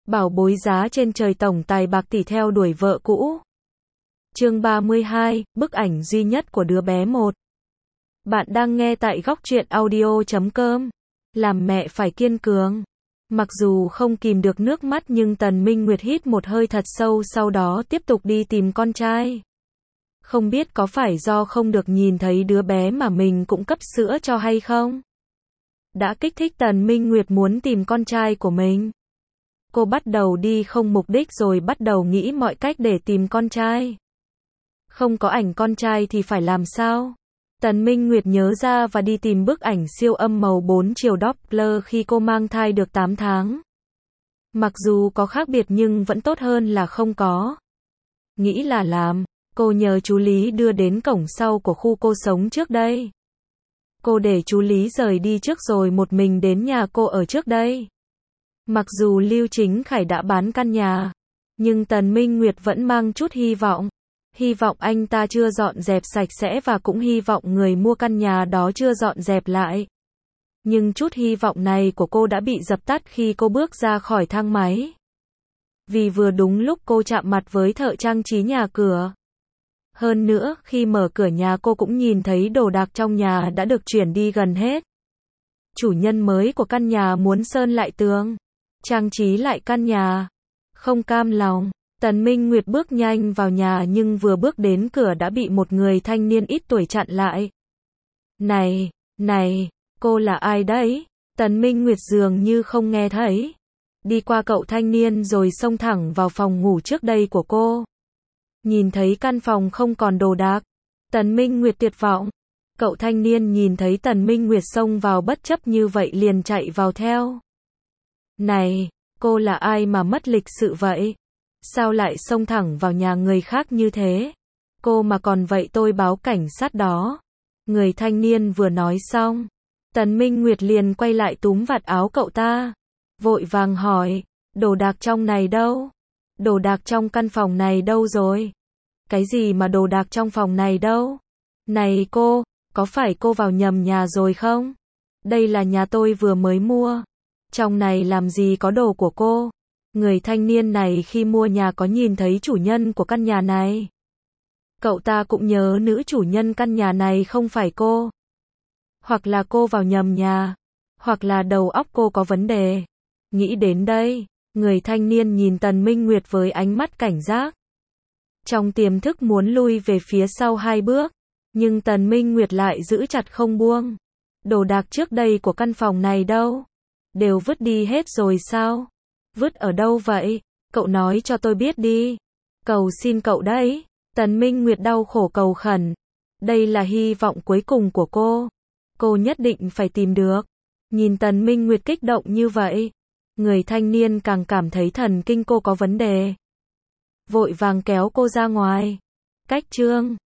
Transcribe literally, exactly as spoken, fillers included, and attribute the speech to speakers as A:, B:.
A: Bảo bối giá trên trời tổng tài bạc tỷ theo đuổi vợ cũ. Chương ba mươi hai, bức ảnh duy nhất của đứa bé một. Bạn đang nghe tại góc truyện audio chấm com. Làm mẹ phải kiên cường. Mặc dù không kìm được nước mắt nhưng Tần Minh Nguyệt hít một hơi thật sâu, sau đó tiếp tục đi tìm con trai. Không biết có phải do không được nhìn thấy đứa bé mà mình cũng cấp sữa cho hay không? Đã kích thích Tần Minh Nguyệt muốn tìm con trai của mình. Cô bắt đầu đi không mục đích rồi bắt đầu nghĩ mọi cách để tìm con trai. Không có ảnh con trai thì phải làm sao? Tần Minh Nguyệt nhớ ra và đi tìm bức ảnh siêu âm màu bốn chiều Doppler khi cô mang thai được tám tháng. Mặc dù có khác biệt nhưng vẫn tốt hơn là không có. Nghĩ là làm, cô nhờ chú Lý đưa đến cổng sau của khu cô sống trước đây. Cô để chú Lý rời đi trước rồi một mình đến nhà cô ở trước đây. Mặc dù Lưu Chính Khải đã bán căn nhà, nhưng Tần Minh Nguyệt vẫn mang chút hy vọng. Hy vọng anh ta chưa dọn dẹp sạch sẽ và cũng hy vọng người mua căn nhà đó chưa dọn dẹp lại. Nhưng chút hy vọng này của cô đã bị dập tắt khi cô bước ra khỏi thang máy. Vì vừa đúng lúc cô chạm mặt với thợ trang trí nhà cửa. Hơn nữa, khi mở cửa nhà cô cũng nhìn thấy đồ đạc trong nhà đã được chuyển đi gần hết. Chủ nhân mới của căn nhà muốn sơn lại tường, trang trí lại căn nhà. Không cam lòng, Tần Minh Nguyệt bước nhanh vào nhà nhưng vừa bước đến cửa đã bị một người thanh niên ít tuổi chặn lại. Này, này, cô là ai đấy? Tần Minh Nguyệt dường như không nghe thấy. Đi qua cậu thanh niên rồi xông thẳng vào phòng ngủ trước đây của cô. Nhìn thấy căn phòng không còn đồ đạc, Tần Minh Nguyệt tuyệt vọng. Cậu thanh niên nhìn thấy Tần Minh Nguyệt xông vào bất chấp như vậy liền chạy vào theo. Này, cô là ai mà mất lịch sự vậy? Sao lại xông thẳng vào nhà người khác như thế? Cô mà còn vậy tôi báo cảnh sát đó. Người thanh niên vừa nói xong, Tần Minh Nguyệt liền quay lại túm vạt áo cậu ta. Vội vàng hỏi, đồ đạc trong này đâu? Đồ đạc trong căn phòng này đâu rồi? Cái gì mà đồ đạc trong phòng này đâu? Này cô, có phải cô vào nhầm nhà rồi không? Đây là nhà tôi vừa mới mua. Trong này làm gì có đồ của cô? Người thanh niên này khi mua nhà có nhìn thấy chủ nhân của căn nhà này. Cậu ta cũng nhớ nữ chủ nhân căn nhà này không phải cô. Hoặc là cô vào nhầm nhà. Hoặc là đầu óc cô có vấn đề. Nghĩ đến đây, người thanh niên nhìn Tần Minh Nguyệt với ánh mắt cảnh giác. Trong tiềm thức muốn lui về phía sau hai bước. Nhưng Tần Minh Nguyệt lại giữ chặt không buông. Đồ đạc trước đây của căn phòng này đâu? Đều vứt đi hết rồi sao? Vứt ở đâu vậy? Cậu nói cho tôi biết đi. Cầu xin cậu đấy. Tần Minh Nguyệt đau khổ cầu khẩn. Đây là hy vọng cuối cùng của cô. Cô nhất định phải tìm được. Nhìn Tần Minh Nguyệt kích động như vậy, người thanh niên càng cảm thấy thần kinh cô có vấn đề. Vội vàng kéo cô ra ngoài. Cách chương